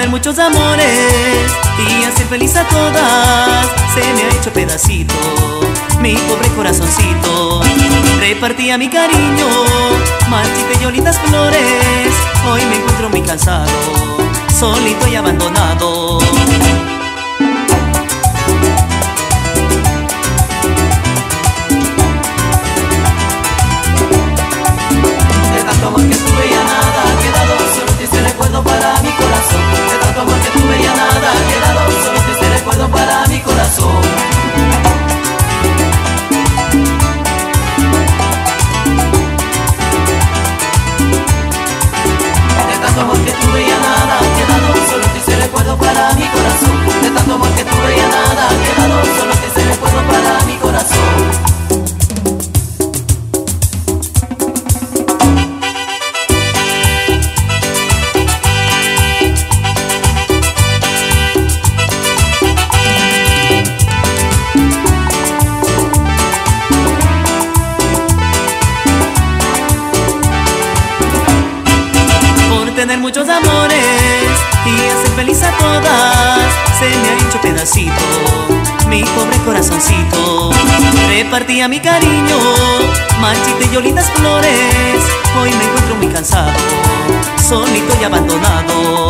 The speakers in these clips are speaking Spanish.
tener muchos amores y hacer feliz a todas, se me ha hecho pedacito mi pobre corazoncito. Repartía mi cariño, marchita y lindas flores. Hoy me encuentro muy cansado, solito y abandonado. De tanto amor que tuve ya nada ha quedado, solo triste recuerdo para mi corazón. De tanto amor que tuve ya nada ha quedado, solo triste recuerdo para mi corazón. Amor que tuve ya nada ha quedado, solo triste recuerdo para mi corazón. De tanto amor que tuve ya nada ha quedado, solo triste recuerdo para mi corazón. Tener muchos amores y hacer feliz a todas, se me ha hecho pedacito mi pobre corazoncito. Repartía mi cariño, marchita y lindas flores. Hoy me encuentro muy cansado, solito y abandonado.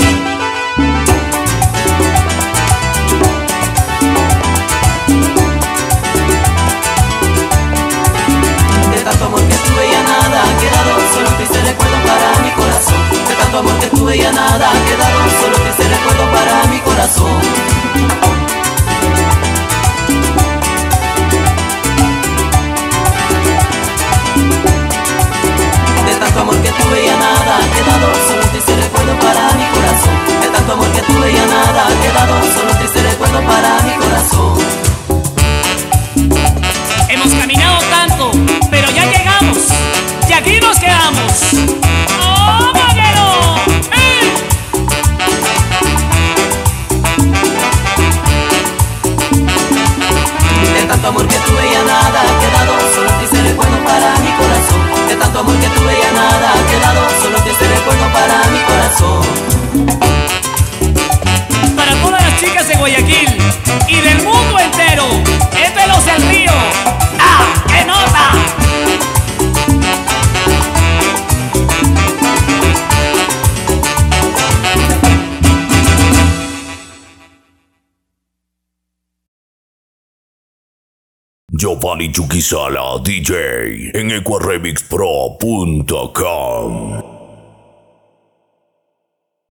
De tanto amor que tuve ya nada ha quedado, solo triste recuerdo para mi corazón. De tanto amor que tuve ya nada ha quedado, solo triste recuerdo para mi corazón. De tanto amor que tuve ya nada ha quedado, solo triste recuerdo para mi corazón. De tanto amor que tuve ya nada ha quedado, solo triste recuerdo para mi corazón. Hemos caminado tanto, pero ya llegamos, y aquí nos quedamos. ¡Oh, vaquero! ¡Eh! De tanto amor que tuve ya nada ha quedado, solo triste recuerdo para mi corazón. De tanto amor que tuve ya nada ha quedado, solo triste recuerdo para mi corazón. Para todas las chicas de Guayaquil y del mundo entero, es Veloz el Río. ¡Ah, qué nota! Giovanni Chuquisala, DJ en EquaRemixPro.com.